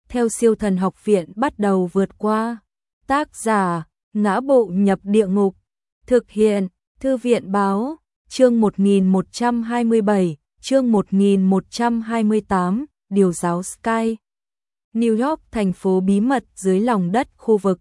theo siêu thần học viện bắt đầu vượt qua. Tác giả, Ngã Bộ Nhập Địa Ngục. Thực hiện, Thư viện Báo. Chương 1127, chương 1128, Điều giáo Sky. New York, thành phố bí mật dưới lòng đất, khu vực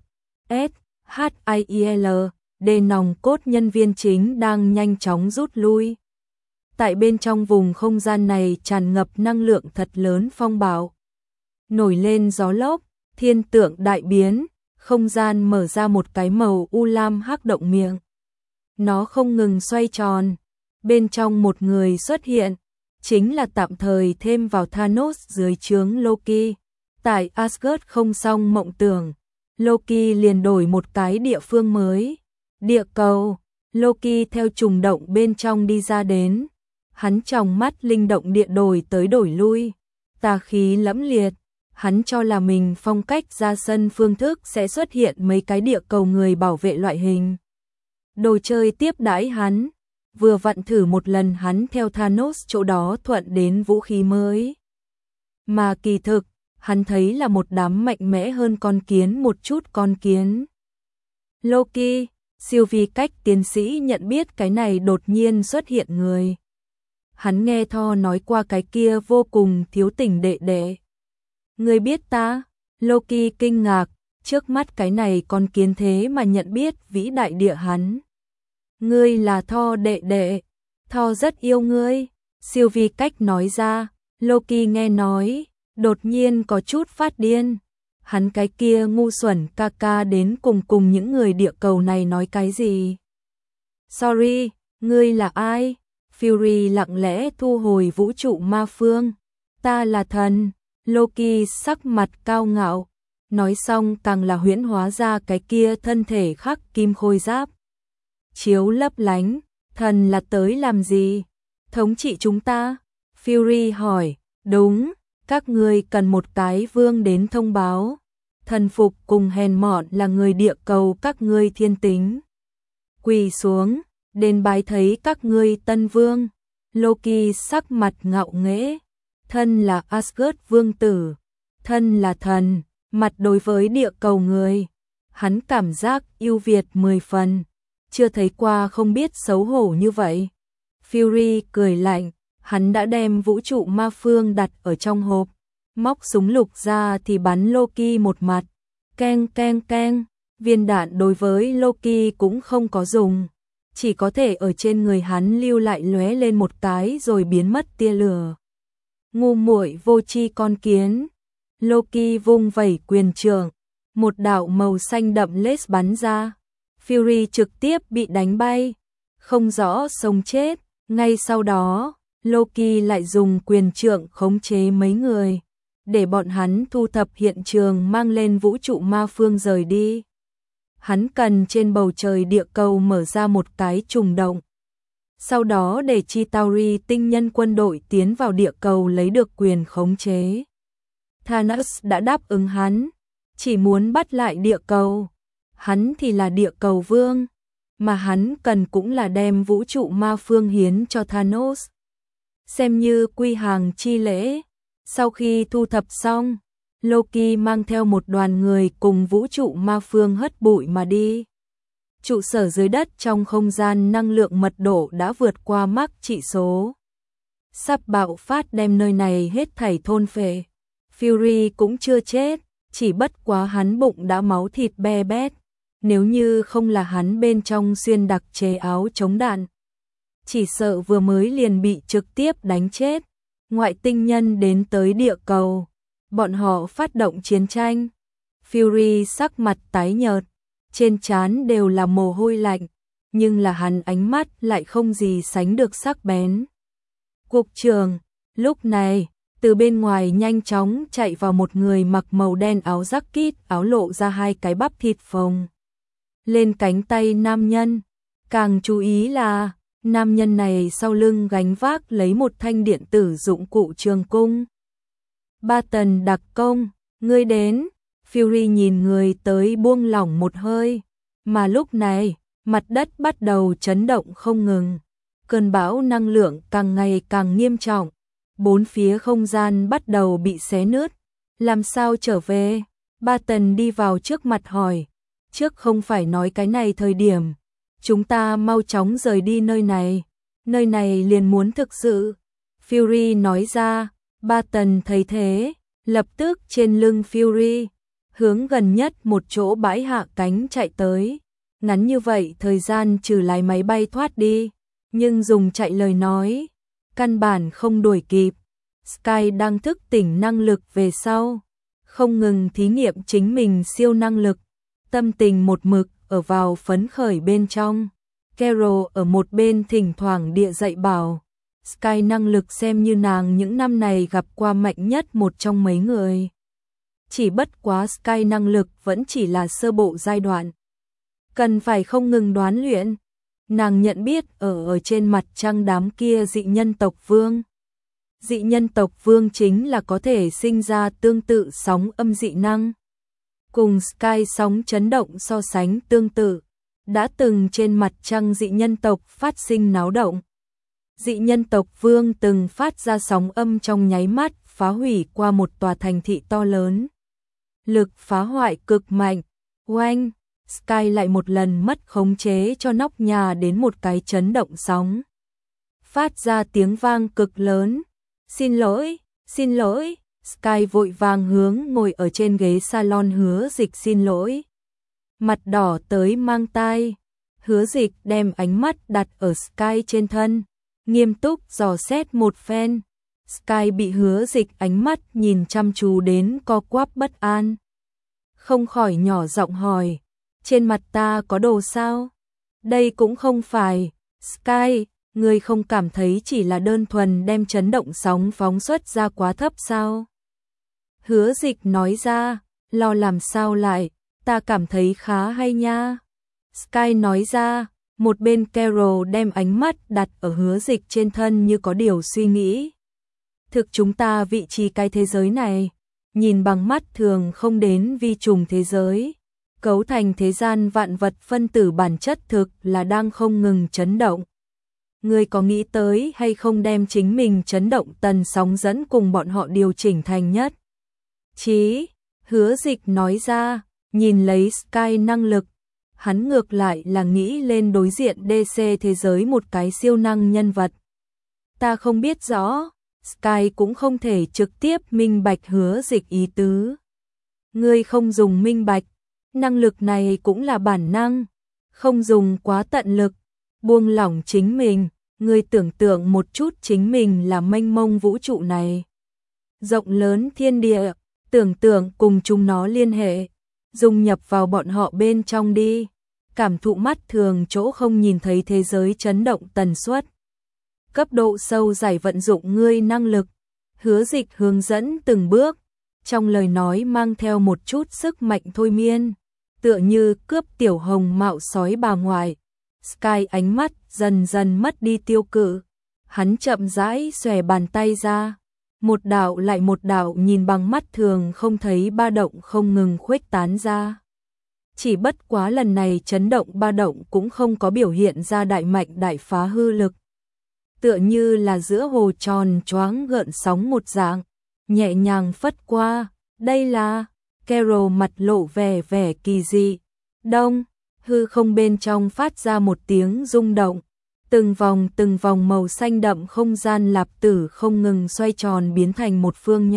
SHIEL, để nòng cốt nhân viên chính đang nhanh chóng rút lui. Tại bên trong vùng không gian này tràn ngập năng lượng thật lớn, phong bạo nổi lên, gió lốc, thiên tượng đại biến, không gian mở ra một cái màu u lam hắc động miệng. Nó không ngừng xoay tròn, bên trong một người xuất hiện, chính là tạm thời thêm vào Thanos dưới trướng Loki. Tại Asgard không xong mộng tưởng, Loki liền đổi một cái địa phương mới, địa cầu. Loki theo trùng động bên trong đi ra đến, hắn tròng mắt linh động địa đổi tới đổi lui, tà khí lẫm liệt. Hắn cho là mình phong cách ra sân phương thức sẽ xuất hiện mấy cái địa cầu người bảo vệ loại hình đồ chơi tiếp đãi hắn, vừa vặn thử một lần hắn theo Thanos chỗ đó thuận đến vũ khí mới. Mà kỳ thực, hắn thấy là một đám mạnh mẽ hơn con kiến một chút con kiến. Loki, siêu vi cách tiến sĩ nhận biết cái này đột nhiên xuất hiện người. Hắn nghe Thor nói qua cái kia vô cùng thiếu tình đệ đệ. Ngươi biết ta? Loki kinh ngạc, trước mắt cái này con kiến thế mà nhận biết vĩ đại địa hắn. Ngươi là Thor đệ đệ, Thor rất yêu ngươi, siêu vi cách nói ra. Loki nghe nói, đột nhiên có chút phát điên. Hắn cái kia ngu xuẩn ca ca đến cùng những người địa cầu này nói cái gì? Sorry, ngươi là ai? Fury lặng lẽ thu hồi vũ trụ ma phương. Ta là thần. Loki sắc mặt cao ngạo, nói xong càng là huyễn hóa ra cái kia thân thể khắc kim khôi giáp. Chiếu lấp lánh, thần là tới làm gì? Thống trị chúng ta? Fury hỏi, đúng, các ngươi cần một cái vương đến thông báo. Thần phục cùng hèn mọn là người địa cầu các ngươi thiên tính. Quỳ xuống, đền bái thấy các ngươi tân vương. Loki sắc mặt ngạo nghễ. Thân là Asgard vương tử, thân là thần, mặt đối với địa cầu người, hắn cảm giác ưu việt 10 phần, chưa thấy qua không biết xấu hổ như vậy. Fury cười lạnh, hắn đã đem vũ trụ ma phương đặt ở trong hộp, móc súng lục ra thì bắn Loki một mặt, keng keng keng, viên đạn đối với Loki cũng không có dùng, chỉ có thể ở trên người hắn lưu lại lóe lên một cái rồi biến mất tia lửa. Ngu muội vô tri con kiến. Loki vung vẩy quyền trượng, một đạo màu xanh đậm laser bắn ra. Fury trực tiếp bị đánh bay, không rõ sống chết. Ngay sau đó, Loki lại dùng quyền trượng khống chế mấy người, để bọn hắn thu thập hiện trường mang lên vũ trụ ma phương rời đi. Hắn cần trên bầu trời địa cầu mở ra một cái trùng động. Sau đó để Chitauri tinh nhân quân đội tiến vào địa cầu lấy được quyền khống chế. Thanos đã đáp ứng hắn, chỉ muốn bắt lại địa cầu. Hắn thì là địa cầu vương, mà hắn cần cũng là đem vũ trụ ma phương hiến cho Thanos. Xem như quy hàng chi lễ. Sau khi thu thập xong, Loki mang theo một đoàn người cùng vũ trụ ma phương hất bụi mà đi. Trụ sở dưới đất trong không gian năng lượng mật độ đã vượt qua mắc trị số. Sắp bạo phát đem nơi này hết thảy thôn phệ. Fury cũng chưa chết, chỉ bất quá hắn bụng đã máu thịt be bét. Nếu như không là hắn bên trong xuyên đặc chế áo chống đạn, chỉ sợ vừa mới liền bị trực tiếp đánh chết. Ngoại tinh nhân đến tới địa cầu, bọn họ phát động chiến tranh. Fury sắc mặt tái nhợt, trên trán đều là mồ hôi lạnh, nhưng là hắn ánh mắt lại không gì sánh được sắc bén. Cục trưởng, lúc này, từ bên ngoài nhanh chóng chạy vào một người mặc màu đen áo jacket, áo lộ ra hai cái bắp thịt phồng lên cánh tay nam nhân. Càng chú ý là, nam nhân này sau lưng gánh vác lấy một thanh điện tử dụng cụ trường cung. Ba tần đặc công, ngươi đến. Fury nhìn người tới buông lỏng một hơi, mà lúc này, mặt đất bắt đầu chấn động không ngừng. Cơn bão năng lượng càng ngày càng nghiêm trọng, bốn phía không gian bắt đầu bị xé nứt, Làm sao trở về? Barton đi vào trước mặt hỏi. Trước không phải nói cái này thời điểm. Chúng ta mau chóng rời đi nơi này. Nơi này liền muốn thực sự. Fury nói ra. Barton thấy thế, lập tức trên lưng Fury, hướng gần nhất một chỗ bãi hạ cánh chạy tới. Ngắn như vậy thời gian trừ lái máy bay thoát đi, nhưng dùng chạy lời nói, căn bản không đuổi kịp. Sky đang thức tỉnh năng lực về sau, không ngừng thí nghiệm chính mình siêu năng lực, tâm tình một mực ở vào phấn khởi bên trong. Carol ở một bên thỉnh thoảng địa dạy bảo, Sky năng lực xem như nàng những năm này gặp qua mạnh nhất một trong mấy người. Chỉ bất quá Sky năng lực vẫn chỉ là sơ bộ giai đoạn, cần phải không ngừng đoán luyện. Nàng nhận biết ở trên mặt trăng đám kia dị nhân tộc vương. Dị nhân tộc vương chính là có thể sinh ra tương tự sóng âm dị năng. Cùng Sky sóng chấn động so sánh tương tự, đã từng trên mặt trăng dị nhân tộc phát sinh náo động. Dị nhân tộc vương từng phát ra sóng âm trong nháy mắt phá hủy qua một tòa thành thị to lớn. Lực phá hoại cực mạnh. Oanh, Sky lại một lần mất khống chế cho nóc nhà đến một cái chấn động sóng. Phát ra tiếng vang cực lớn. Xin lỗi, Sky vội vàng hướng ngồi ở trên ghế salon Hứa Dịch xin lỗi. Mặt đỏ tới mang tai, Hứa Dịch đem ánh mắt đặt ở Sky trên thân, nghiêm túc dò xét một phen. Sky bị Hứa Dịch ánh mắt nhìn chăm chú đến co quắp bất an. Không khỏi nhỏ giọng hỏi, trên mặt ta có đồ sao? Đây cũng không phải. Sky, ngươi không cảm thấy chỉ là đơn thuần đem chấn động sóng phóng xuất ra quá thấp sao? Hứa Dịch nói ra, lo làm sao lại, ta cảm thấy khá hay nha. Sky nói ra, một bên Carol đem ánh mắt đặt ở Hứa Dịch trên thân như có điều suy nghĩ. Thực chúng ta vị trí cái thế giới này, nhìn bằng mắt thường không đến vi trùng thế giới, cấu thành thế gian vạn vật phân tử bản chất thực là đang không ngừng chấn động. Ngươi có nghĩ tới hay không đem chính mình chấn động tần sóng dẫn cùng bọn họ điều chỉnh thành nhất trí? Hứa Dịch nói ra, nhìn lấy Sky năng lực, hắn ngược lại là nghĩ lên đối diện DC thế giới một cái siêu năng nhân vật. Ta không biết rõ, Sky cũng không thể trực tiếp minh bạch Hứa Dịch ý tứ. Ngươi không dùng minh bạch, năng lực này cũng là bản năng, không dùng quá tận lực, buông lỏng chính mình. Ngươi tưởng tượng một chút chính mình là mênh mông vũ trụ này, rộng lớn thiên địa, tưởng tượng cùng chúng nó liên hệ, dung nhập vào bọn họ bên trong đi, cảm thụ mắt thường chỗ không nhìn thấy thế giới chấn động tần suất. Cấp độ sâu giải vận dụng ngươi năng lực. Hứa Dịch hướng dẫn từng bước, trong lời nói mang theo một chút sức mạnh thôi miên, tựa như cướp tiểu hồng mạo sói bà ngoại. Sky ánh mắt dần dần mất đi tiêu cự, hắn chậm rãi xòe bàn tay ra, một đạo lại một đạo nhìn bằng mắt thường không thấy ba động không ngừng khuếch tán ra. Chỉ bất quá lần này chấn động ba động cũng không có biểu hiện ra đại mạnh đại phá hư lực, tựa như là giữa hồ tròn choáng gợn sóng một dạng, nhẹ nhàng phất qua. Đây là Carol mặt lộ vẻ kỳ dị. Đông, hư không bên trong phát ra một tiếng rung động, từng vòng màu xanh đậm không gian lạp tử không ngừng xoay tròn biến thành một phương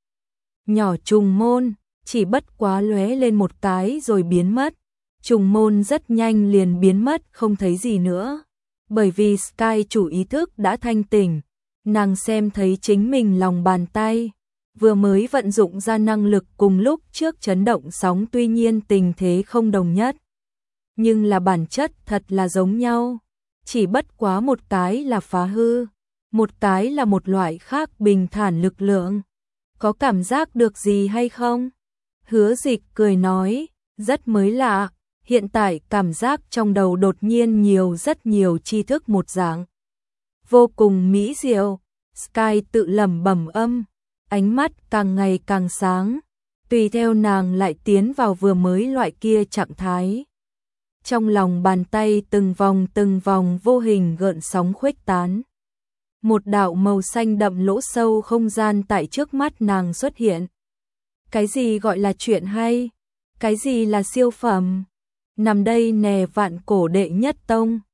nhỏ trùng môn, chỉ bất quá lóe lên một cái rồi biến mất. Trùng môn rất nhanh liền biến mất không thấy gì nữa, bởi vì Sky chủ ý thức đã thanh tỉnh, nàng xem thấy chính mình lòng bàn tay vừa mới vận dụng ra năng lực cùng lúc trước chấn động sóng, tuy nhiên tình thế không đồng nhất, nhưng là bản chất thật là giống nhau, chỉ bất quá một cái là phá hư, một cái là một loại khác bình thản lực lượng. Có cảm giác được gì hay không? Hứa Dịch cười nói, rất mới lạ, hiện tại cảm giác trong đầu đột nhiên rất nhiều tri thức một dạng. Vô cùng mỹ diệu. Sky tự lẩm bẩm ánh mắt càng ngày càng sáng, tùy theo nàng lại tiến vào vừa mới loại kia trạng thái. Trong lòng bàn tay từng vòng vô hình gợn sóng khuếch tán. Một đạo màu xanh đậm lỗ sâu không gian tại trước mắt nàng xuất hiện. Cái gì gọi là chuyện hay? Cái gì là siêu phẩm? Nằm đây nè vạn cổ đệ nhất tông.